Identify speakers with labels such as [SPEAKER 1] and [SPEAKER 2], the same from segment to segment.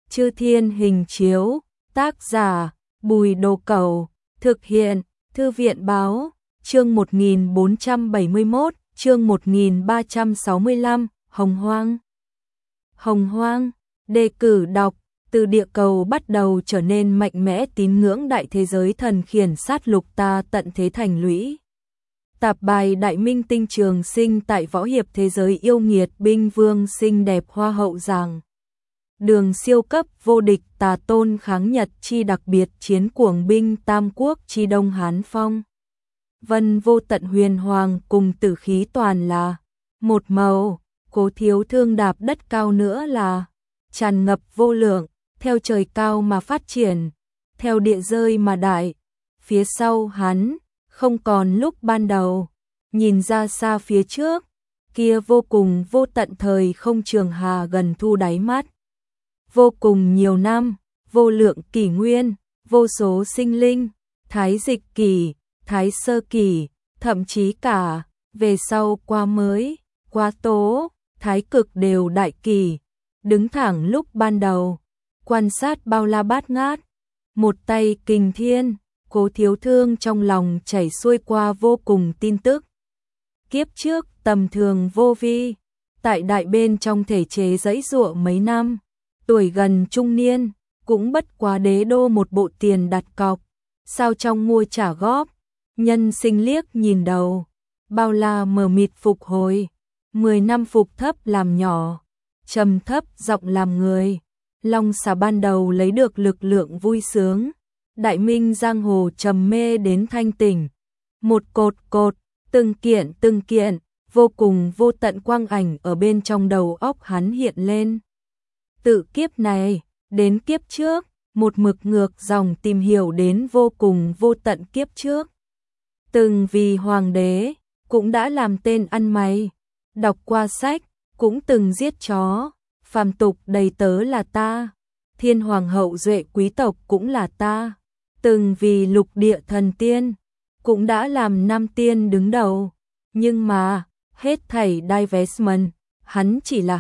[SPEAKER 1] Chư Thiên Hình Chiếu, tác giả, Bùi Đồ Cẩu, thực hiện, Thư viện Báo, chương 1471, chương 1365, Hồng Hoang. Hồng Hoang, đề cử đọc, từ địa cầu bắt đầu trở nên mạnh mẽ tín ngưỡng đại thế giới thần khiển sát lục ta tận thế thành lũy. Tạp bài Đại Minh Tinh Trường Sinh tại võ hiệp thế giới yêu nghiệt binh vương xinh đẹp hoa hậu giảng. Đường siêu cấp vô địch tà tôn kháng Nhật chi đặc biệt chiến cuồng binh Tam Quốc chi Đông Hán Phong. Vân vô tận huyền hoàng cùng tử khí toàn là một màu, Cố Thiếu Thương đạp đất cao nữa là tràn ngập vô lượng, theo trời cao mà phát triển, theo địa rơi mà đại. Phía sau hắn, không còn lúc ban đầu, nhìn ra xa phía trước, kia vô cùng vô tận thời không trường hà gần thu đáy mắt. Vô cùng nhiều năm, vô lượng kỷ nguyên, vô số sinh linh, thái dịch kỷ, thái sơ kỷ, thậm chí cả, về sau qua mới, qua tố, thái cực đều đại kỷ, đứng thẳng lúc ban đầu, quan sát bao la bát ngát, một tay kình thiên, Cố Thiếu Thương trong lòng chảy xuôi qua vô cùng tin tức. Kiếp trước tầm thường vô vi, tại đại bên trong thể chế giãy giụa mấy năm, tuổi gần trung niên, cũng bất quá đế đô một bộ tiền đặt cọc, sao trong mua trả góp, nhân sinh liếc nhìn đầu, bao la mờ mịt phục hồi, 10 năm phục thấp làm nhỏ, trầm thấp giọng làm người, long xà ban đầu lấy được lực lượng vui sướng, đại minh giang hồ trầm mê đến thanh tỉnh, một cột cột, từng kiện, vô cùng vô tận quang ảnh ở bên trong đầu óc hắn hiện lên. Tự kiếp này, đến kiếp trước, một mực ngược dòng tìm hiểu đến vô cùng vô tận kiếp trước. Từng vì hoàng đế, cũng đã làm tên ăn mày, đọc qua sách, cũng từng giết chó, phàm tục đầy tớ là ta, thiên hoàng hậu duệ quý tộc cũng là ta, từng vì lục địa thần tiên, cũng đã làm nam tiên đứng đầu, nhưng mà, hết thảy divestment, hắn,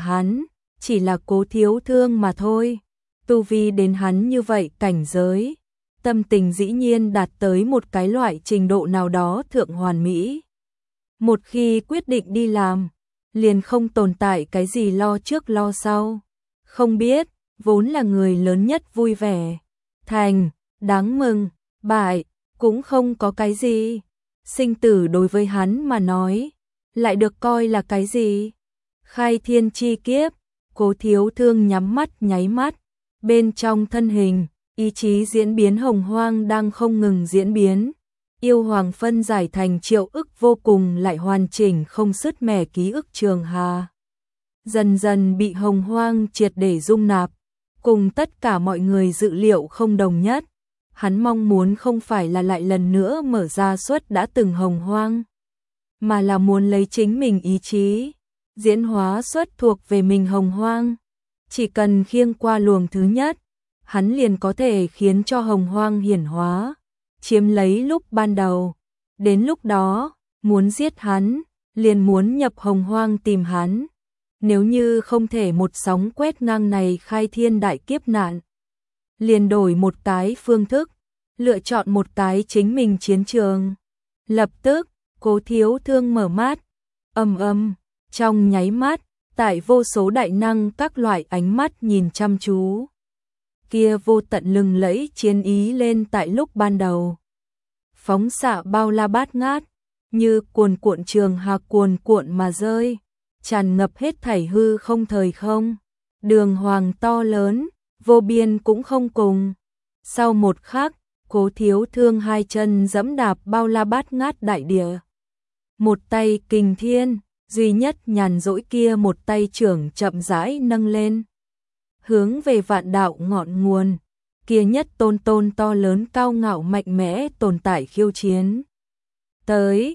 [SPEAKER 1] chỉ là Cố Thiếu Thương mà thôi. Tu vi đến hắn như vậy cảnh giới, tâm tình dĩ nhiên đạt tới một cái loại trình độ nào đó thượng hoàn mỹ. Một khi quyết định đi làm, liền không tồn tại cái gì lo trước lo sau. Không biết, vốn là người lớn nhất vui vẻ, thành, đáng mừng, bại, cũng không có cái gì. Sinh tử đối với hắn mà nói, lại được coi là cái gì? Khai thiên chi kiếp, Cố Thiếu Thương nhắm mắt nháy mắt, bên trong thân hình, ý chí diễn biến hồng hoang đang không ngừng diễn biến. Yêu hoàng phân giải thành triệu ức vô cùng lại hoàn chỉnh không sứt mẻ ký ức trường hà. Dần dần bị hồng hoang triệt để dung nạp, cùng tất cả mọi người dự liệu không đồng nhất. Hắn mong muốn không phải là lại lần nữa mở ra suất đã từng hồng hoang, mà là muốn lấy chính mình ý chí, diễn hóa suất thuộc về mình hồng hoang. Chỉ cần khiêng qua luồng thứ nhất, hắn liền có thể khiến cho hồng hoang hiển hóa, chiếm lấy lúc ban đầu. Đến lúc đó, muốn giết hắn, liền muốn nhập hồng hoang tìm hắn. Nếu như không thể một sóng quét ngang này khai thiên đại kiếp nạn, liền đổi một cái phương thức, lựa chọn một cái chính mình chiến trường. Lập tức, Cố Thiếu Thương mở mắt, trong nháy mắt, tại vô số đại năng các loại ánh mắt nhìn chăm chú. Kia vô tận lừng lẫy chiến ý lên tại lúc ban đầu. Phóng xạ bao la bát ngát, như cuồn cuộn trường hà cuồn cuộn mà rơi, tràn ngập hết thảy hư không thời không. Đường hoàng to lớn, vô biên cũng không cùng. Sau một khắc, Cố Thiếu Thương hai chân dẫm đạp bao la bát ngát đại địa. Một tay kình thiên, duy nhất nhàn rỗi kia một tay trưởng chậm rãi nâng lên, hướng về vạn đạo ngọn nguồn, kia nhất tôn to lớn cao ngạo mạnh mẽ tồn tại khiêu chiến. Tới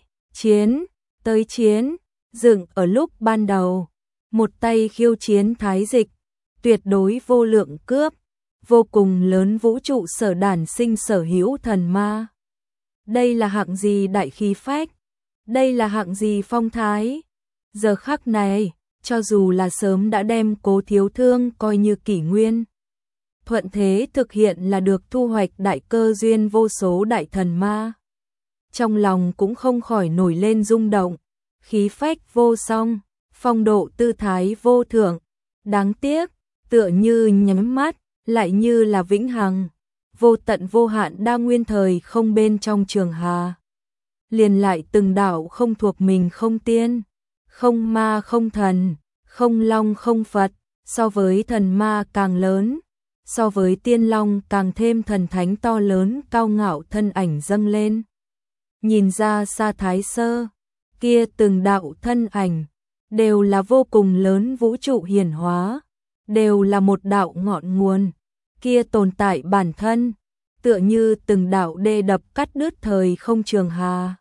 [SPEAKER 1] chiến, dựng ở lúc ban đầu, một tay khiêu chiến thái dịch, tuyệt đối vô lượng cướp, vô cùng lớn vũ trụ sở đản sinh sở hữu thần ma. Đây là hạng gì đại khí phách, đây là hạng gì phong thái. Giờ khắc này, cho dù là sớm đã đem Cố Thiếu Thương coi như kỷ nguyên, thuận thế thực hiện là được thu hoạch đại cơ duyên vô số đại thần ma. Trong lòng cũng không khỏi nổi lên rung động, khí phách vô song, phong độ tư thái vô thượng, đáng tiếc, tựa như nhắm mắt, lại như là vĩnh hằng, vô tận vô hạn đa nguyên thời không bên trong trường hà. Liền lại từng đạo không thuộc mình, không tiên, không ma không thần, không long không Phật, so với thần ma càng lớn, so với tiên long càng thêm thần thánh to lớn cao ngạo thân ảnh dâng lên. Nhìn ra xa Thái Sơ, kia từng đạo thân ảnh, đều là vô cùng lớn vũ trụ hiển hóa, đều là một đạo ngọn nguồn, kia tồn tại bản thân, tựa như từng đạo đê đập cắt đứt thời không trường hà.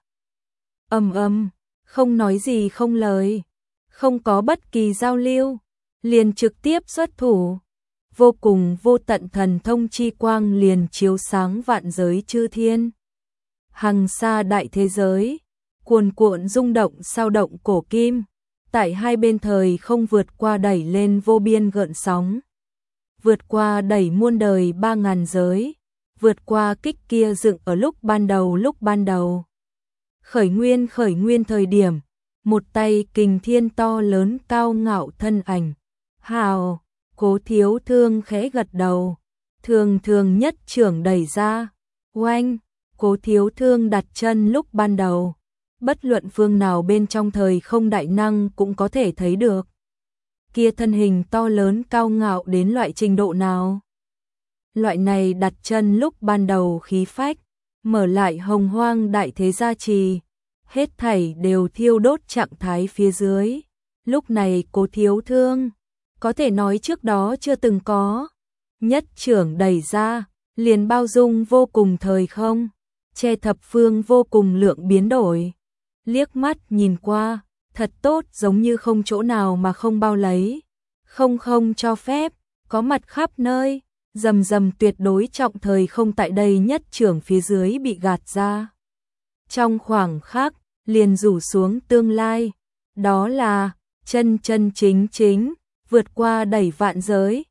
[SPEAKER 1] Không nói gì không lời, không có bất kỳ giao lưu, liền trực tiếp xuất thủ. Vô cùng vô tận thần thông chi quang liền chiếu sáng vạn giới chư thiên. Hằng xa đại thế giới, cuồn cuộn rung động sao động cổ kim, tại hai bên thời không vượt qua đẩy lên vô biên gợn sóng. Vượt qua đẩy muôn đời 3000 giới, vượt qua kích kia dựng ở lúc ban đầu. Khởi nguyên thời điểm, một tay kình thiên to lớn cao ngạo thân ảnh. Hào, Cố Thiếu Thương khẽ gật đầu, thường nhất trưởng đẩy ra, oanh, Cố Thiếu Thương đặt chân lúc ban đầu. Bất luận phương nào bên trong thời không đại năng cũng có thể thấy được. Kia thân hình to lớn cao ngạo đến loại trình độ nào. Loại này đặt chân lúc ban đầu khí phách, mở lại hồng hoang đại thế gia trì, hết thảy đều thiêu đốt trạng thái phía dưới. Lúc này Cố Thiếu Thương, có thể nói trước đó chưa từng có, nhất trưởng đẩy ra, liền bao dung vô cùng thời không, che thập phương vô cùng lượng biến đổi. Liếc mắt nhìn qua, thật tốt giống như không chỗ nào mà không bao lấy, không cho phép, có mặt khắp nơi, rầm tuyệt đối trọng thời không tại đây nhất trưởng phía dưới bị gạt ra. Trong khoảng khắc, liền rủ xuống tương lai, đó là chân chính, vượt qua đẩy vạn giới.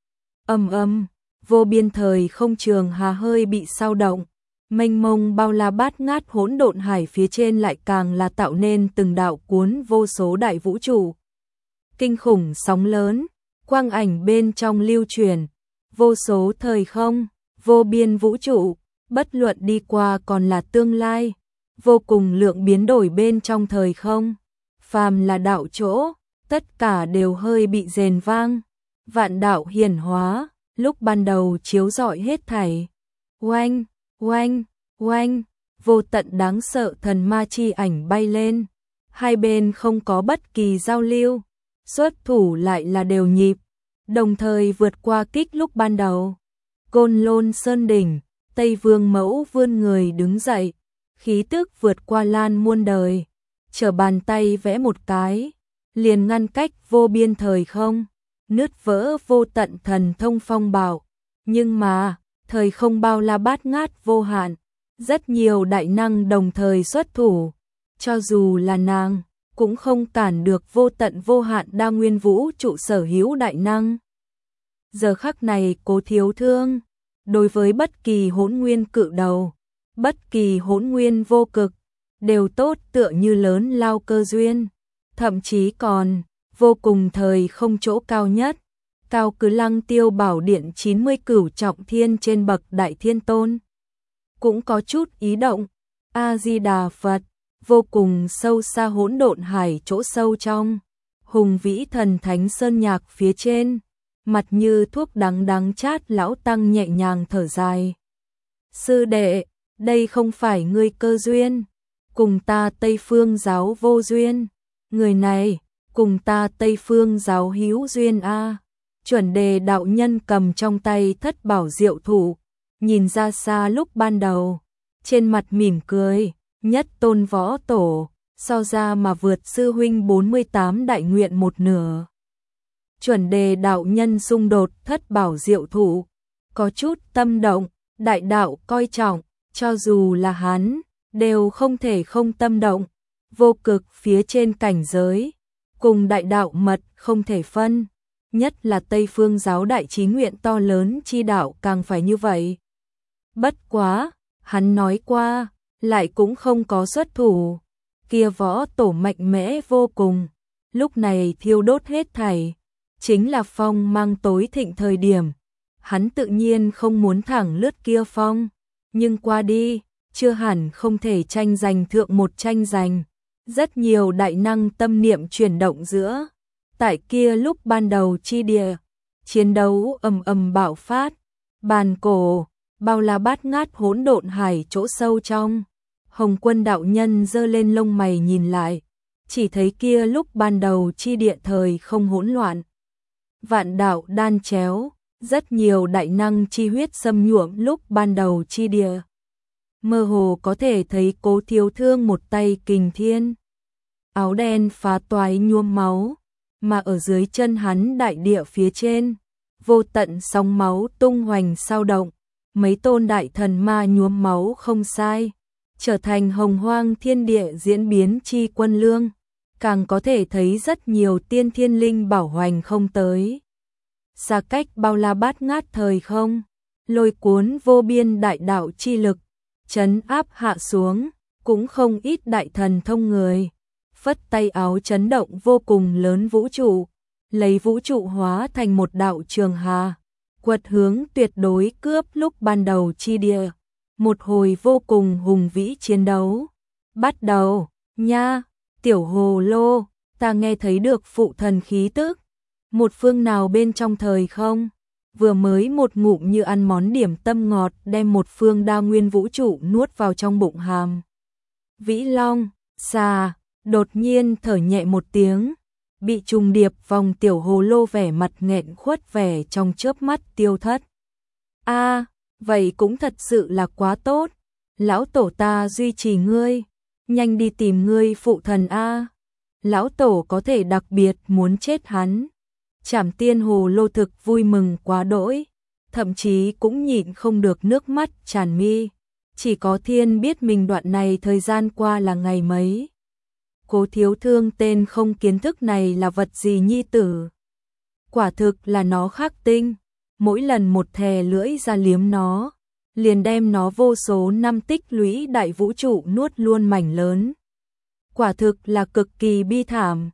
[SPEAKER 1] Vô biên thời không trường hà hơi bị sao động. Mênh mông bao la bát ngát hỗn độn hải phía trên lại càng là tạo nên từng đạo cuốn vô số đại vũ trụ. Kinh khủng sóng lớn, quang ảnh bên trong lưu truyền, vô số thời không, vô biên vũ trụ, bất luận đi qua còn là tương lai, vô cùng lượng biến đổi bên trong thời không. Phàm là đạo chỗ, tất cả đều hơi bị rền vang, vạn đạo hiển hóa, lúc ban đầu chiếu rọi hết thảy. Oanh, vô tận đáng sợ thần ma chi ảnh bay lên, hai bên không có bất kỳ giao lưu, xuất thủ lại là đều nhịp, đồng thời vượt qua kích lúc ban đầu. Côn Lôn Sơn đỉnh, Tây Vương Mẫu vươn người đứng dậy, khí tức vượt qua lan muôn đời, trở bàn tay vẽ một cái, liền ngăn cách vô biên thời không, nứt vỡ vô tận thần thông phong bạo. Nhưng mà, thời không bao la bát ngát vô hạn, rất nhiều đại năng đồng thời xuất thủ, cho dù là nàng, cũng không cản được vô tận vô hạn đa nguyên vũ trụ sở hữu đại năng. Giờ khắc này Cố Thiếu Thương, đối với bất kỳ hỗn nguyên cự đầu, bất kỳ hỗn nguyên vô cực, đều tốt tựa như lớn lao cơ duyên, thậm chí còn vô cùng thời không chỗ cao nhất, cao cứ Lăng Tiêu Bảo Điện 90 cửu trọng thiên trên bậc đại thiên tôn. Cũng có chút ý động, A-di-đà Phật, vô cùng sâu xa hỗn độn hải chỗ sâu trong, hùng vĩ thần thánh sơn nhạc phía trên, mặt như thuốc đắng chát lão tăng nhẹ nhàng thở dài. Sư đệ, đây không phải ngươi cơ duyên, cùng ta Tây Phương giáo vô duyên, người này, cùng ta Tây Phương giáo hữu duyên a. Chuẩn Đề đạo nhân cầm trong tay thất bảo diệu thủ, nhìn ra xa lúc ban đầu, trên mặt mỉm cười, nhất tôn võ tổ, so ra mà vượt sư huynh 48 đại nguyện một nửa. Chuẩn Đề đạo nhân xung đột thất bảo diệu thủ, có chút tâm động, đại đạo coi trọng, cho dù là hắn, đều không thể không tâm động, vô cực phía trên cảnh giới, cùng đại đạo mật không thể phân. nhất là Tây Phương giáo đại chí nguyện to lớn chi đạo càng phải như vậy. Bất quá, hắn nói qua, lại cũng không có xuất thủ, kia võ tổ mạnh mẽ vô cùng, lúc này thiêu đốt hết thảy, chính là phong mang tối thịnh thời điểm, hắn tự nhiên không muốn thẳng lướt kia phong, nhưng qua đi, chưa hẳn không thể tranh giành thượng một tranh giành, rất nhiều đại năng tâm niệm chuyển động giữa, tại kia lúc ban đầu chi địa, chiến đấu ầm ầm bạo phát, bàn cổ, bao la bát ngát hỗn độn hải chỗ sâu trong. Hồng Quân đạo nhân giơ lên lông mày nhìn lại, chỉ thấy kia lúc ban đầu chi địa thời không hỗn loạn. Vạn đạo đan chéo, rất nhiều đại năng chi huyết xâm nhuộm lúc ban đầu chi địa. Mơ hồ có thể thấy Cố Thiếu Thương một tay kình thiên. Áo đen phá toái nhuốm máu, mà ở dưới chân hắn đại địa phía trên, vô tận sóng máu tung hoành sao động, mấy tôn đại thần ma nhuốm máu không sai, trở thành hồng hoang thiên địa diễn biến chi quân lương, càng có thể thấy rất nhiều tiên thiên linh bảo hoành không tới. Xa cách bao la bát ngát thời không, lôi cuốn vô biên đại đạo chi lực, trấn áp hạ xuống, cũng không ít đại thần thông người. Phất tay áo chấn động vô cùng lớn vũ trụ, lấy vũ trụ hóa thành một đạo trường hà, quật hướng tuyệt đối cướp lúc ban đầu chi địa. Một hồi vô cùng hùng vĩ chiến đấu. Bắt đầu, nha, tiểu hồ lô, ta nghe thấy được phụ thần khí tức. Một phương nào bên trong thời không, vừa mới một ngụm như ăn món điểm tâm ngọt đem một phương đa nguyên vũ trụ nuốt vào trong bụng hàm. Vĩ Long, xà, đột nhiên thở nhẹ một tiếng, bị trùng điệp vòng tiểu hồ lô vẻ mặt nghẹn khuất vẻ trong chớp mắt tiêu thất. A, vậy cũng thật sự là quá tốt, lão tổ ta duy trì ngươi, nhanh đi tìm ngươi phụ thần a. Lão tổ có thể đặc biệt muốn chết hắn. Trảm Tiên hồ lô thực vui mừng quá đỗi, thậm chí cũng nhịn không được nước mắt tràn mi, chỉ có thiên biết mình đoạn này thời gian qua là ngày mấy. Cố Thiếu Thương tên không kiến thức này là vật gì nhi tử. Quả thực là nó khắc tinh, mỗi lần một thè lưỡi ra liếm nó, liền đem nó vô số năm tích lũy đại vũ trụ nuốt luôn mảnh lớn. Quả thực là cực kỳ bi thảm.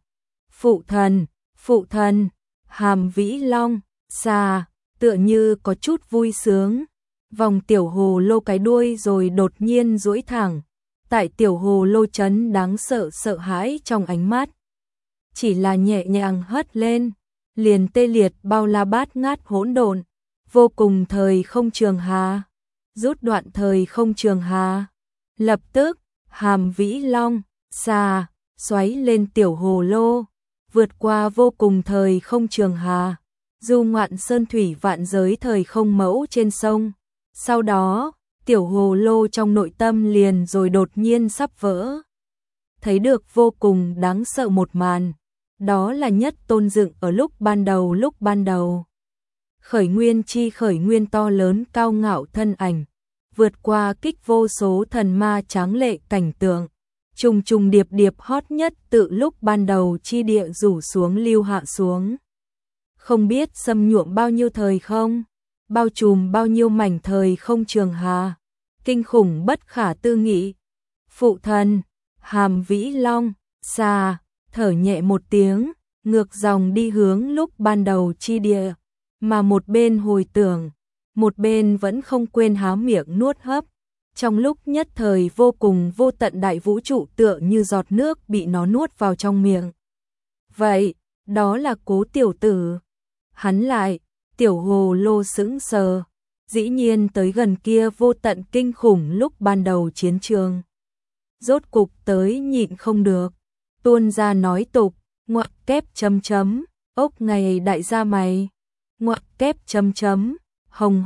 [SPEAKER 1] Phụ thần, hàm Vĩ Long, xà, tựa như có chút vui sướng. Vòng tiểu hồ lô cái đuôi rồi đột nhiên duỗi thẳng. Tại tiểu hồ lô chấn đáng sợ sợ hãi trong ánh mắt. Chỉ là nhẹ nhàng hất lên, liền tê liệt bao la bát ngát hỗn độn, vô cùng thời không trường hà, rút đoạn thời không trường hà. Lập tức, hàm Vĩ Long, xà, xoáy lên tiểu hồ lô, vượt qua vô cùng thời không trường hà, du ngoạn sơn thủy vạn giới thời không mẫu trên sông. Sau đó, tiểu hồ lô trong nội tâm liền rồi đột nhiên sắp vỡ. Thấy được vô cùng đáng sợ một màn, đó là nhất tôn dựng ở lúc ban đầu. Khởi nguyên to lớn cao ngạo thân ảnh, vượt qua kích vô số thần ma tráng lệ cảnh tượng, trùng trùng điệp điệp hot nhất tự lúc ban đầu chi địa rủ xuống lưu hạ xuống. Không biết xâm nhuộm bao nhiêu thời không, bao trùm bao nhiêu mảnh thời không trường hà, kinh khủng bất khả tư nghị. Phụ thần, hàm Vĩ Long, xà, thở nhẹ một tiếng, ngược dòng đi hướng lúc ban đầu chi địa, mà một bên hồi tưởng, một bên vẫn không quên há miệng nuốt hấp. Trong lúc nhất thời vô cùng vô tận đại vũ trụ tựa như giọt nước bị nó nuốt vào trong miệng. Vậy, đó là Cố tiểu tử. Hắn lại, tiểu hồ lô sững sờ, dĩ nhiên tới gần kia vô tận kinh khủng lúc ban đầu chiến trường. Rốt cục tới nhịn không được, tuôn ra nói tục, ngoặc kép chấm chấm, ốc ngày đại gia mày, ngoặc kép chấm chấm, hồng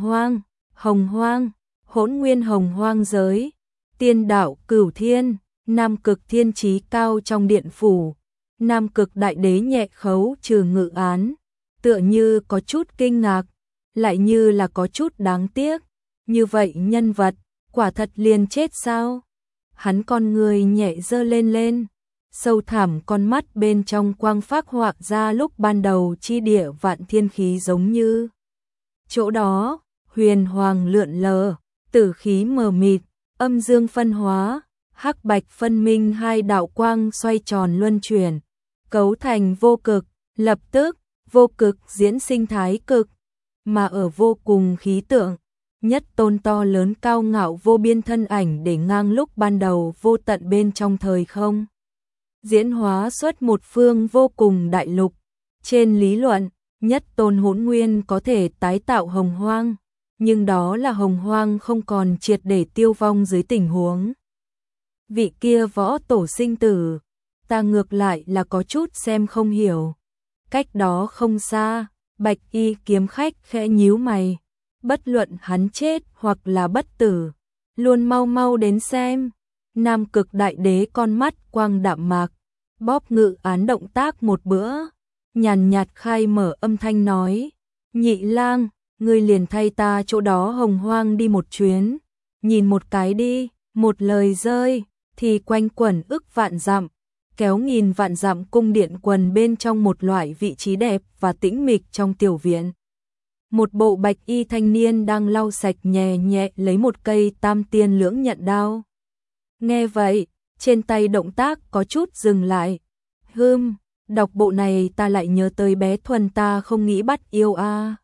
[SPEAKER 1] hoang, hỗn nguyên hồng hoang giới, tiên đạo cửu thiên, nam cực thiên trí cao trong điện phủ, nam cực đại đế nhẹ khấu trừ ngự án, tựa như có chút kinh ngạc, lại như là có chút đáng tiếc, như vậy nhân vật, quả thật liền chết sao? Hắn con người nhẹ dơ lên, sâu thẳm con mắt bên trong quang phác họa ra lúc ban đầu chi địa vạn thiên khí giống như. Chỗ đó, huyền hoàng lượn lờ, tử khí mờ mịt, âm dương phân hóa, hắc bạch phân minh, hai đạo quang xoay tròn luân chuyển, cấu thành vô cực, lập tức, vô cực diễn sinh thái cực, mà ở vô cùng khí tượng, nhất tôn to lớn cao ngạo vô biên thân ảnh để ngang lúc ban đầu vô tận bên trong thời không. Diễn hóa xuất một phương vô cùng đại lục, trên lý luận, nhất tôn hỗn nguyên có thể tái tạo hồng hoang, nhưng đó là hồng hoang không còn triệt để tiêu vong dưới tình huống. Vị kia võ tổ sinh tử, ta ngược lại là có chút xem không hiểu. Cách đó không xa, bạch y kiếm khách khẽ nhíu mày, bất luận hắn chết hoặc là bất tử, luôn mau mau đến xem. Nam Cực Đại Đế con mắt quang đạm mạc, bóp ngự án động tác một bữa, nhàn nhạt khai mở âm thanh nói, Nhị Lang, ngươi liền thay ta chỗ đó hồng hoang đi một chuyến, nhìn một cái đi. Một lời rơi, thì quanh quẩn ức vạn dặm, kéo nghìn vạn dặm cung điện quần bên trong một loại vị trí đẹp và tĩnh mịch trong tiểu viện. Một bộ bạch y thanh niên đang lau sạch nhẹ nhẹ lấy một cây tam tiên lưỡng nhận đao. Nghe vậy, trên tay động tác có chút dừng lại. Đọc bộ này ta lại nhớ tới bé Thuần ta không nghĩ bắt yêu a.